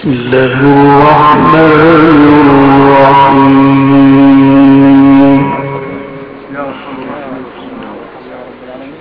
بسم الله الرحمن الرحيم. يا رب العالمين.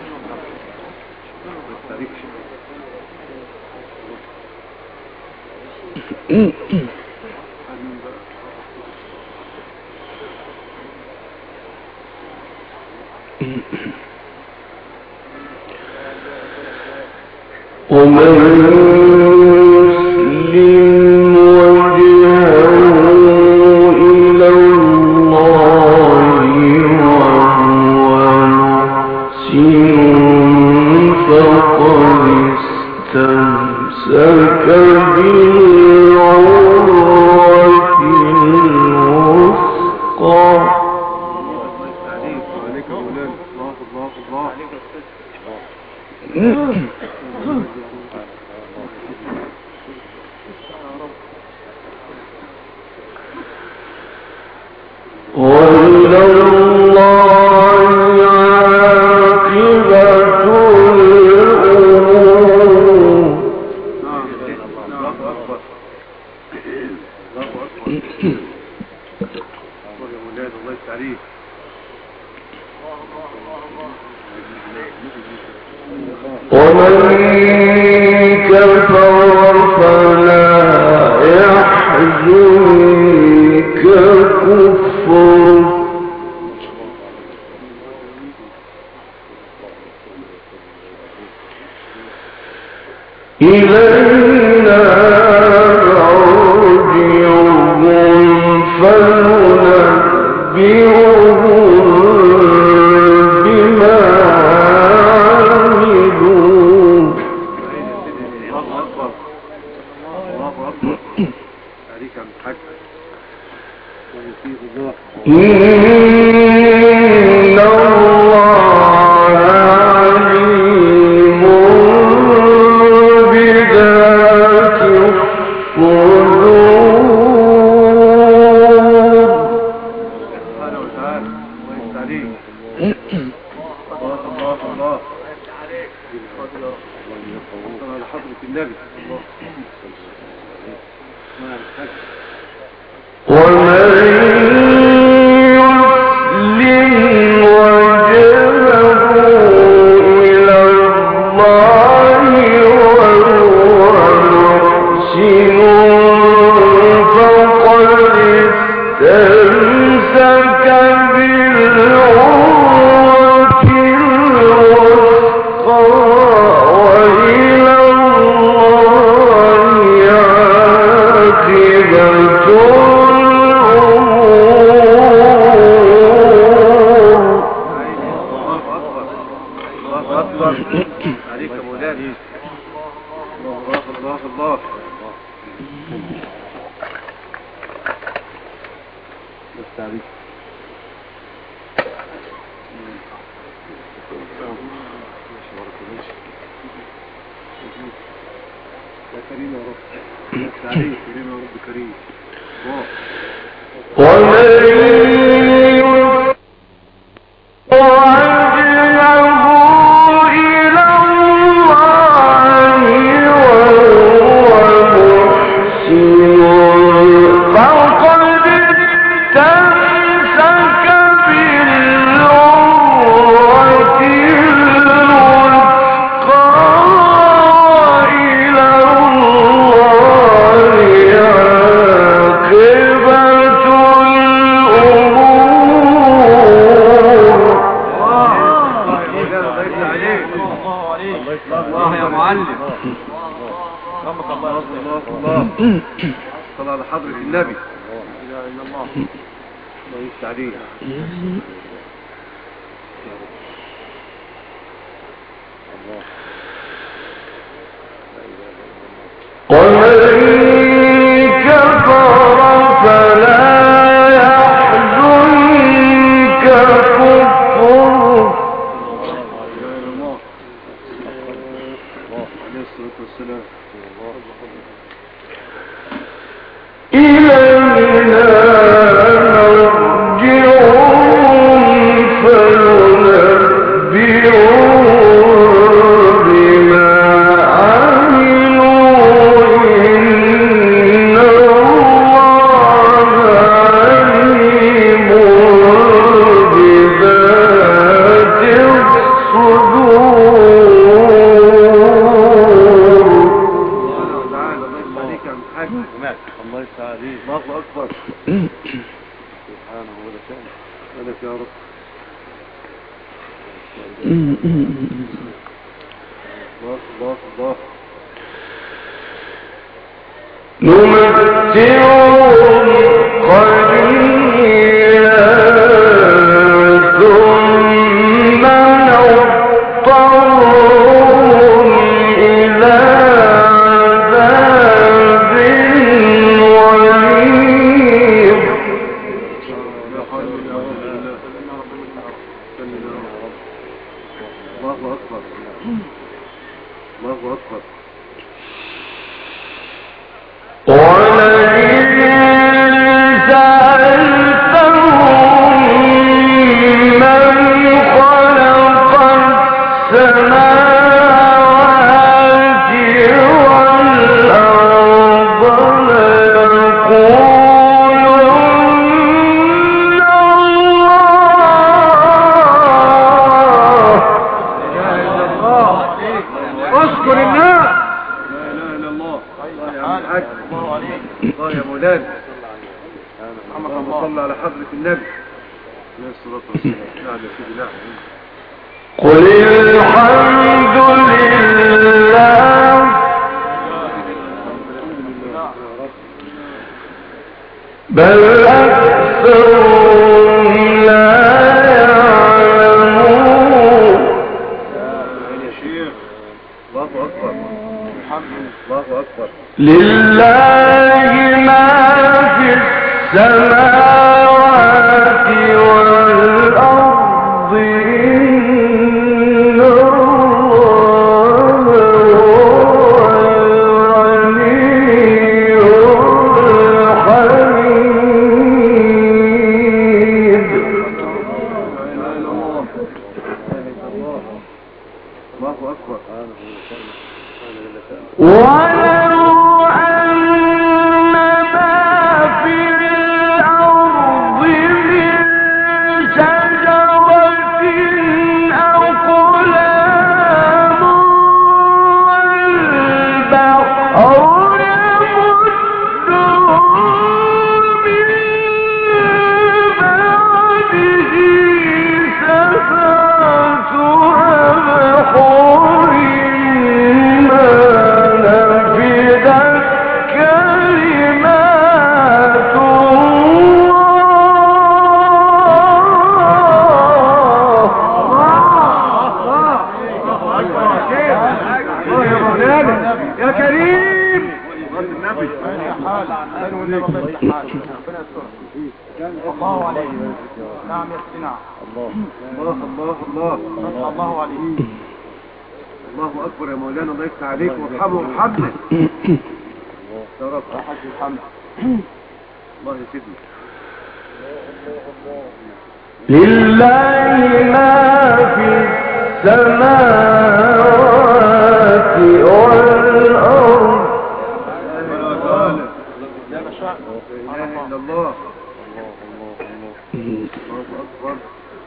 بما عملوا الله يسعدك. الله أكبر. سبحانه وتعالى. مالك يا رب. الله الله. نمتعهم قليلا ثم نضطرهم إلى عذاب غليظ. الله أكبر. الله أكبر. قل الحمد لله بل أكثرهم لا يعلمون. الله أكبر. الله أكبر. لله ما في السماوات والأرض إن الله هو الغني الحميد. الله أكبر. ولو أن ما في الأرض من شجرة أقلام والبحر يمده من بعده سبعة أبحر ما نفدت كلمات يا كريم. الله عليه. نعم يا سيدنا. الله الله الله الله عليه. الله أكبر يا مولانا. الله يفتح عليك وارحمه وارحمنا يا رب. الله يسيدنا. لله ما في السماوات والأرض لا إله إلا الله. الله أكبر.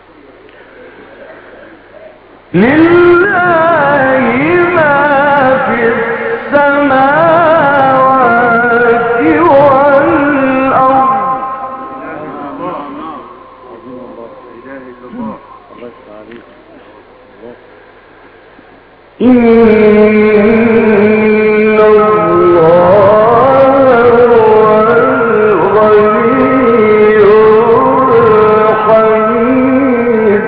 لله ما في السماوات والأرض إن الله هو الغني الحميد.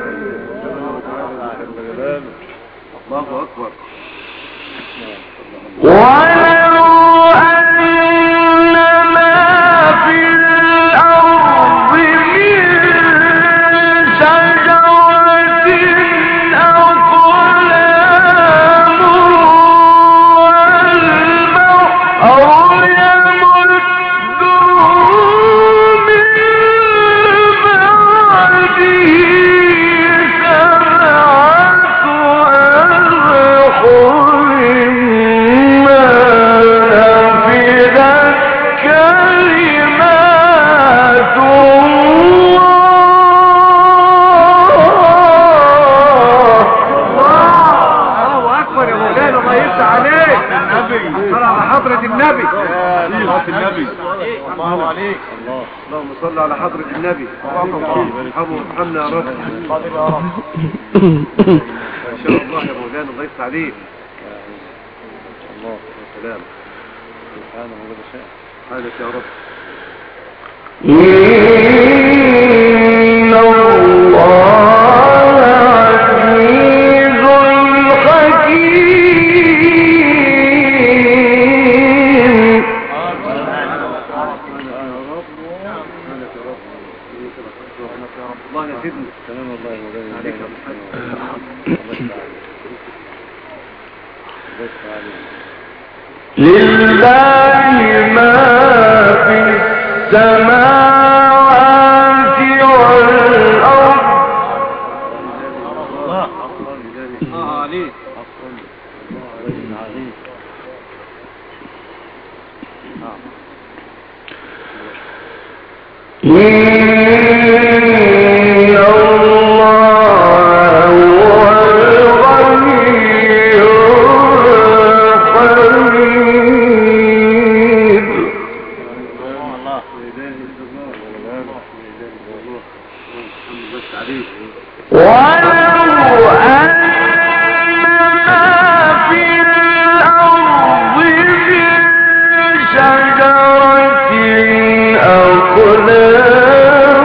الله أكبر. ولو أن ما في الأرض من شجرة أقلام والبحر يمده من بعده سبعة أبحر ما حضرة النبي. الله عليك. اللهم صل على حضرة النبي. ارحمه وارحمنا يا رب. قادر يا رب. ما شاء الله يا مولانا، الله يفتح عليك. الله سلام. سبحانه وتعالى. حالك يا رب. إن الله عزيز حكيم. الله يا سيدنا. سلام الله عليك يا محمد. لله ما في السماوات والأرض. عليك. إن الله هو الغني الحميد. ولو أن ما في الأرض من شجرة أقلام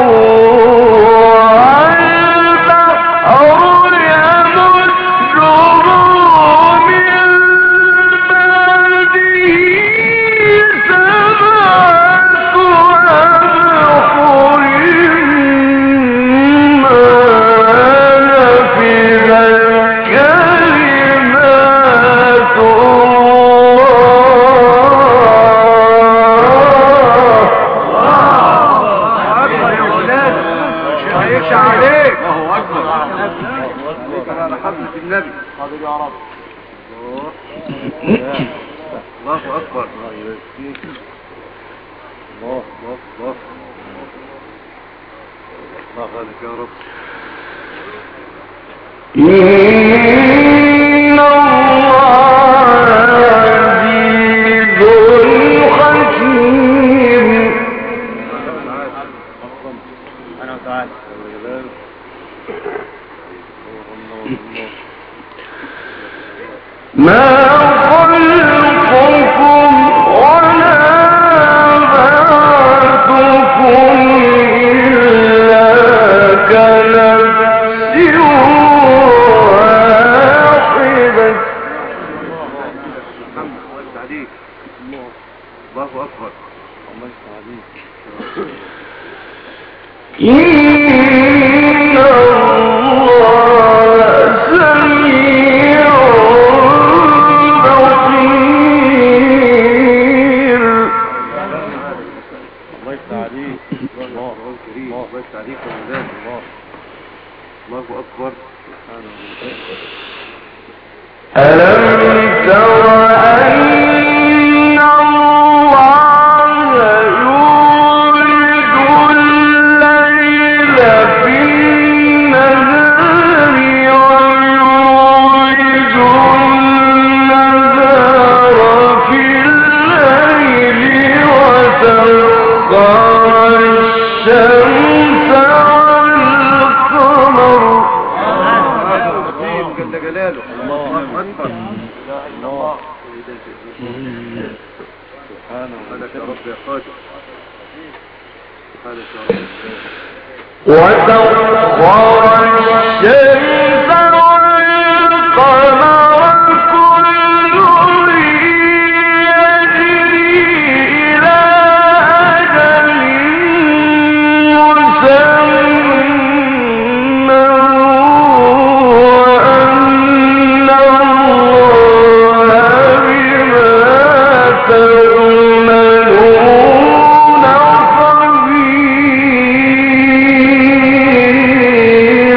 والبحر يمده من بعده سبعة أبحر ما نفذت كلمات عليك. الله اكبر. على حضرة النبي. قادر يا رب. الله اكبر. الله يبارك. الله الله الله. الله غالك يا رب. إن الله عزيز حكيم. أنا تعالى. ما خلقكم ولا بعثكم إلا كنفس واحدة. الله اكبر. الله عليك. إن الله سميع بصير. الله يفتح عليك. الله الكريم. الله يفتح عليك يا مولانا. الله اكبر. ألم تر أن الله يولد الليل في النهار ويولد النهار في الليل وسخر الشمس والقمر. جل جلاله. الله اكبر. لا إله إلا الله. سبحانه وتعالى يا رب يا قادر. سبحانك يا رب. وسخر الشمس والقمر كل يجري إلى أجل مسمى وأن الله بما تعملون خبير.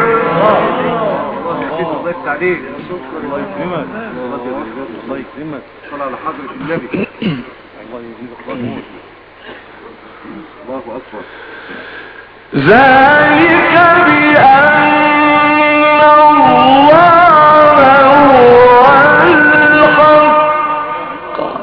الله يفتح عليك. الله يكرمك. الله يكرمك. صل على حضرة النبي. الله يزيدك قدر. الله اكبر. ذلك بأن الله هو الحق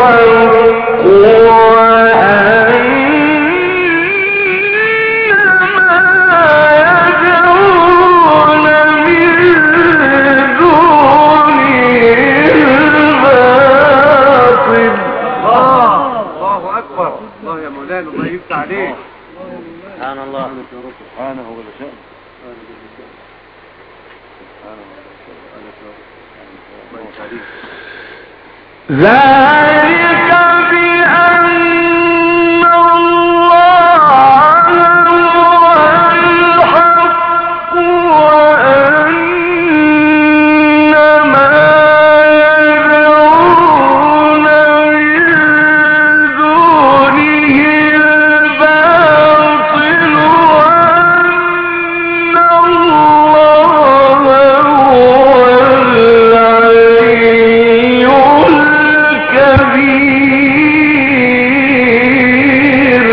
ذلك بأن الله هو الحق وأن ما يدعون من دونه الباطل وأن الله هو العلي الكبير.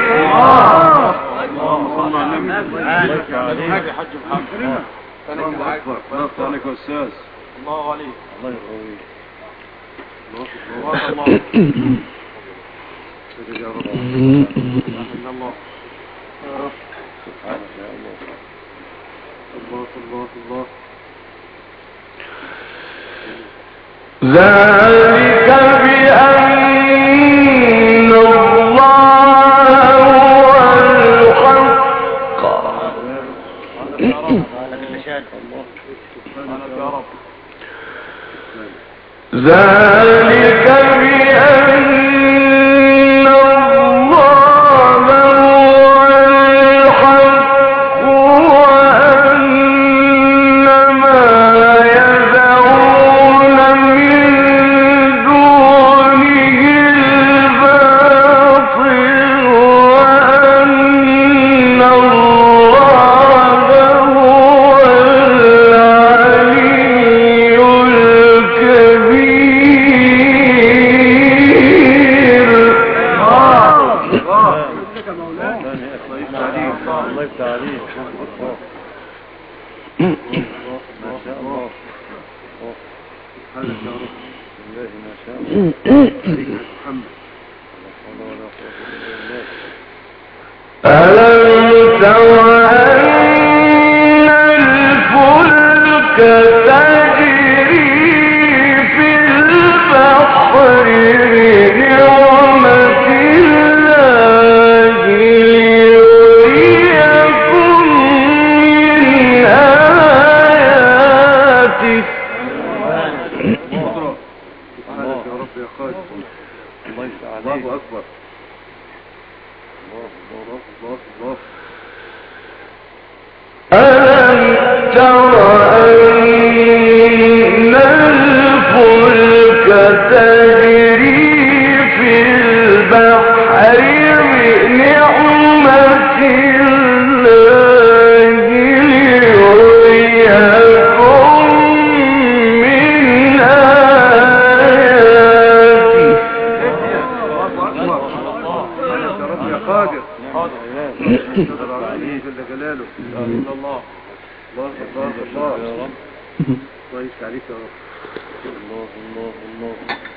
اللهم صل على النبي. حج محمد. الله اكبر. الله عليك يا استاذ. الله عليك. الله يقويك. الله يا رب. الله يا رب. سبحانك يا الله. الله الله الله. ذلك بأن الله هو الحق. ذلك بأن الله هو الحق وأن ما يدعون من دونه الباطل وأن الله هو العلي الكبير. الله يفتح عليك. ما شاء الله. سبحانك يا رب. بالله ما شاء الله. محمد. ألم تر أن الفلك تجري في البحر بنعمة الله ليريكم من آياته. سبحانك يا رب يا خالد. الله يفتح عليك. الله أكبر. الله الله الله الله. ألم تر أن الفلك تجري في البحر بنعمة الله ليريكم من آياته. الله أكبر. سبحانك يا رب يا قادر. جل جلاله. لا إله إلا الله. الله الله الله يا رب. الله يفتح عليك يا رب. الله الله الله.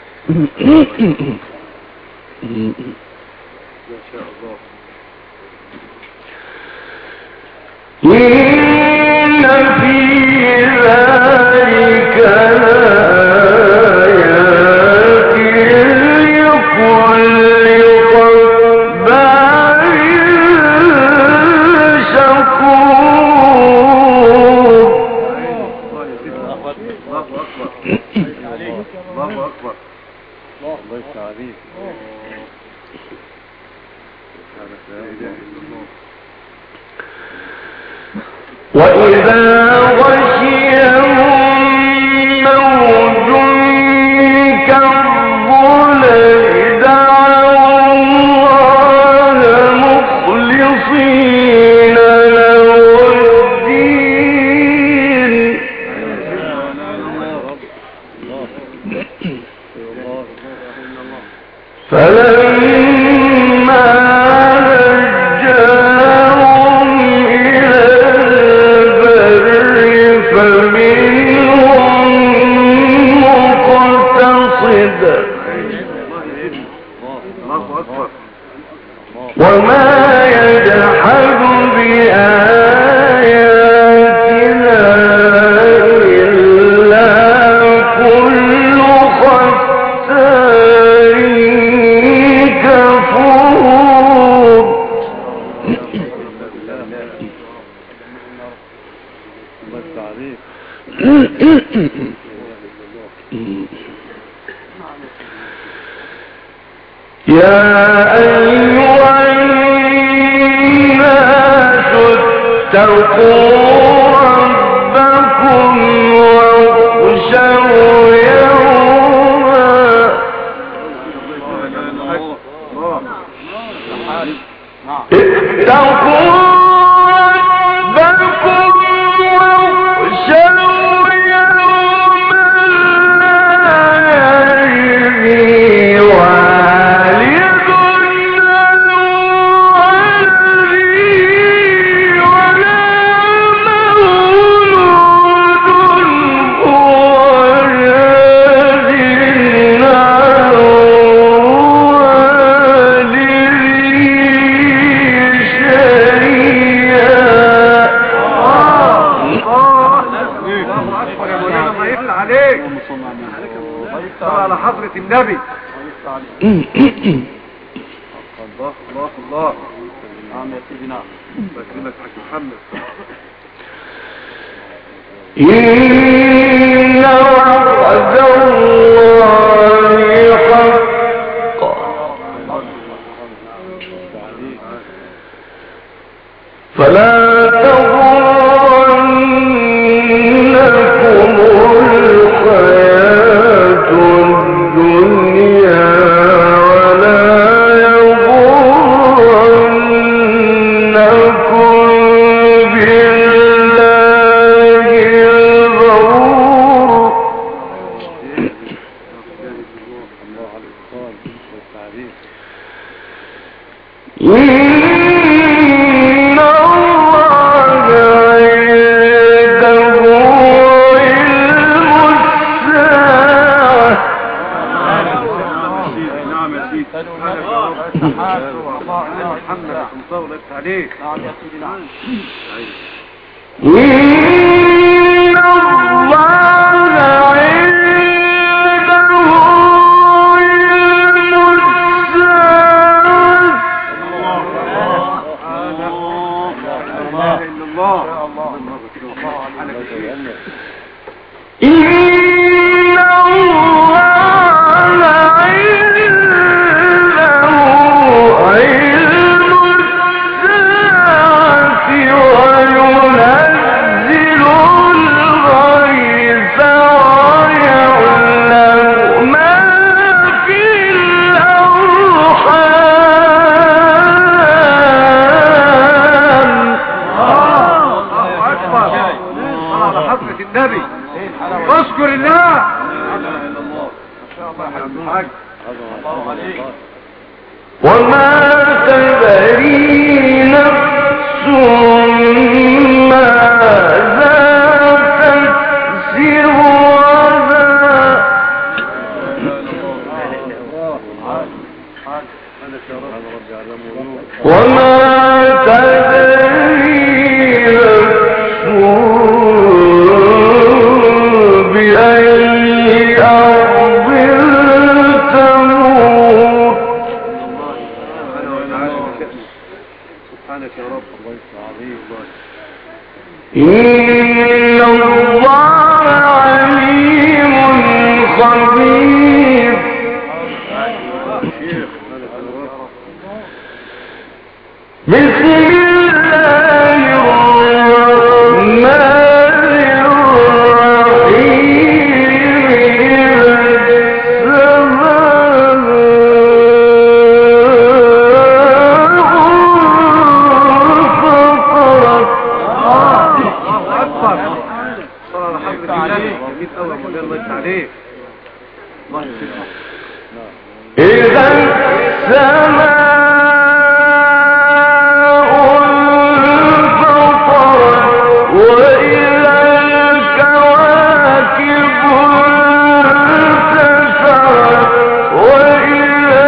ما شاء الله. إن في ذلك لآيات لكل صبار شكور. الله أكبر. الله أكبر. الله يفتح عليك. سبحانك لا إله إلا الله. وإذا غشيهم موج كالظلل دعوا الله مخلصين له الدين فلما نجاهم إلى البر فمنهم مقتصد يا أيها الناس اتقوا ربكم واخشوا يوما على حضرة النبي. الله الله الله. نعم يا سيدي نعم. بكلمك حاج محمد. إن وعد الله حق فلا تغرنكم الحياة الدنيا ولا يغرنكم بالله الغرور. إن الله عنده علم الساعة نعم يا سيدي. محمد مصور عليك. نعم يا سيدي نعم. إن الله عنده علم الساعة إن الله عنده علم الساعة وينزل الغيث ويعلم ما في الأرحام. أكبر. على حضرة النبي. اذكر الله. وما تدري نفس ماذا تكسب غدا وما تدري نفس بأي أرض تموت. سبحانك يا رب. الله العظيم. إن الله عليم خبير. بسم الله الرحمن إذا السماء انفطرت وإذا الكواكب انتثرت وإذا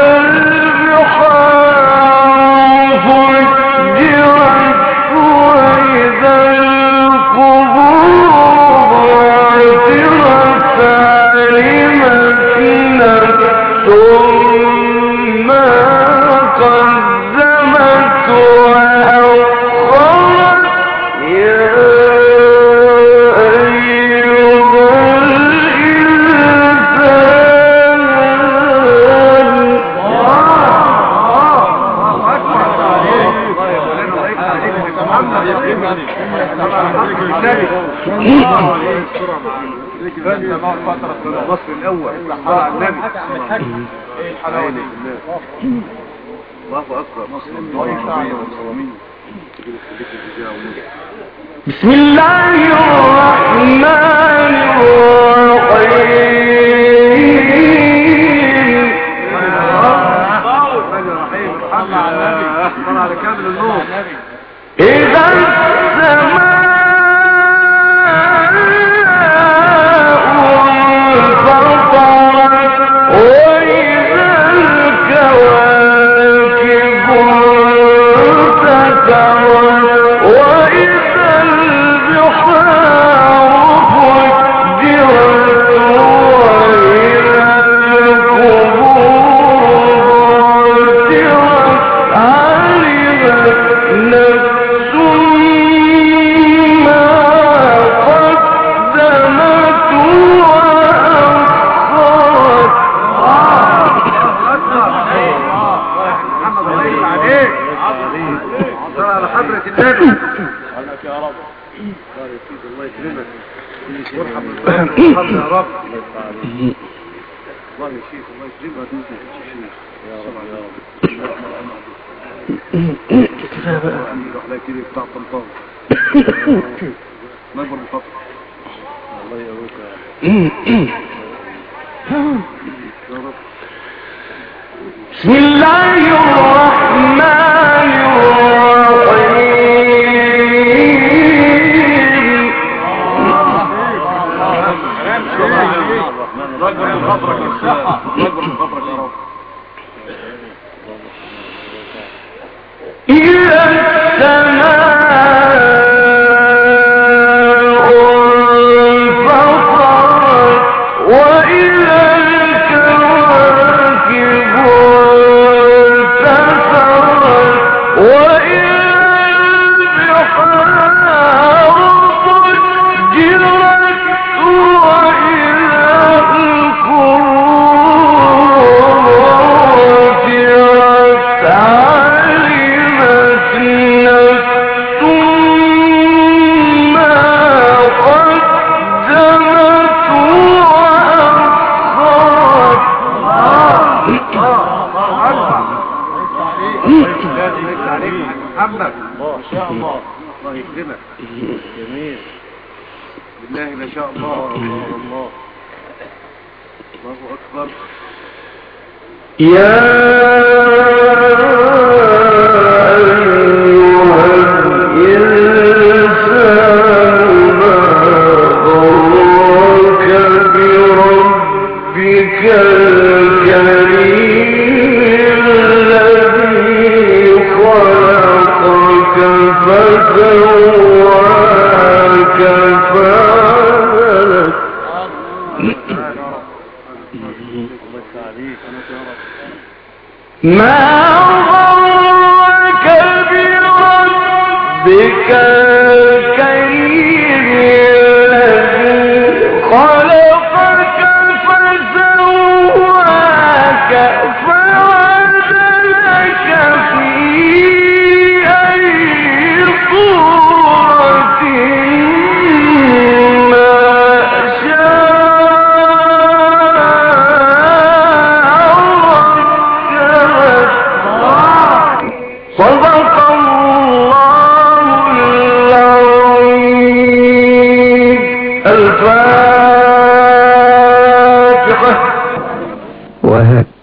البحار فجرت وإذا القبور بعثرت علمت نفس ما مصر الاول صلى على النبي. الله اكبر. بسم الله الرحمن الرحيم. على كامل النور. إذا السماء انفطرت وإذا الكواكب انتثرت وإذا البحار فجرت وإذا القبور بعثرت علمت نفس ما قدمت وأخرت. على حضرة النبي. يا رب. الله يكرمك. وارحم الفرد يا رب. الله يشفيك. الله يكرمك. يا رب يا رب. كفايه بقى. روح لك كده بتاع طنطاوي. نكبر بخطر. الله يقويك يا رب. بسم الله الرحمن الرحيم. نكبر بخطرك يا صحة. نكبر بخطرك يا رب. إذا السماء انفطرت وإذا الكواكب انتثرت وإذا البحار فجرت وإذا القبور بعثرت علمت نفس ما قدمت محمد. ما شاء الله. الله يكرمك. جميل. بالله ما شاء الله. الله أكبر. يا أيها الإنسان ما غرك بربك الكريم الذي خلقك فسواك فعدلك. ما غرك بربك الكريم الذي خلقك فسواك فعدلك في أي صورة ما صدق الله العظيم. الفاتحة.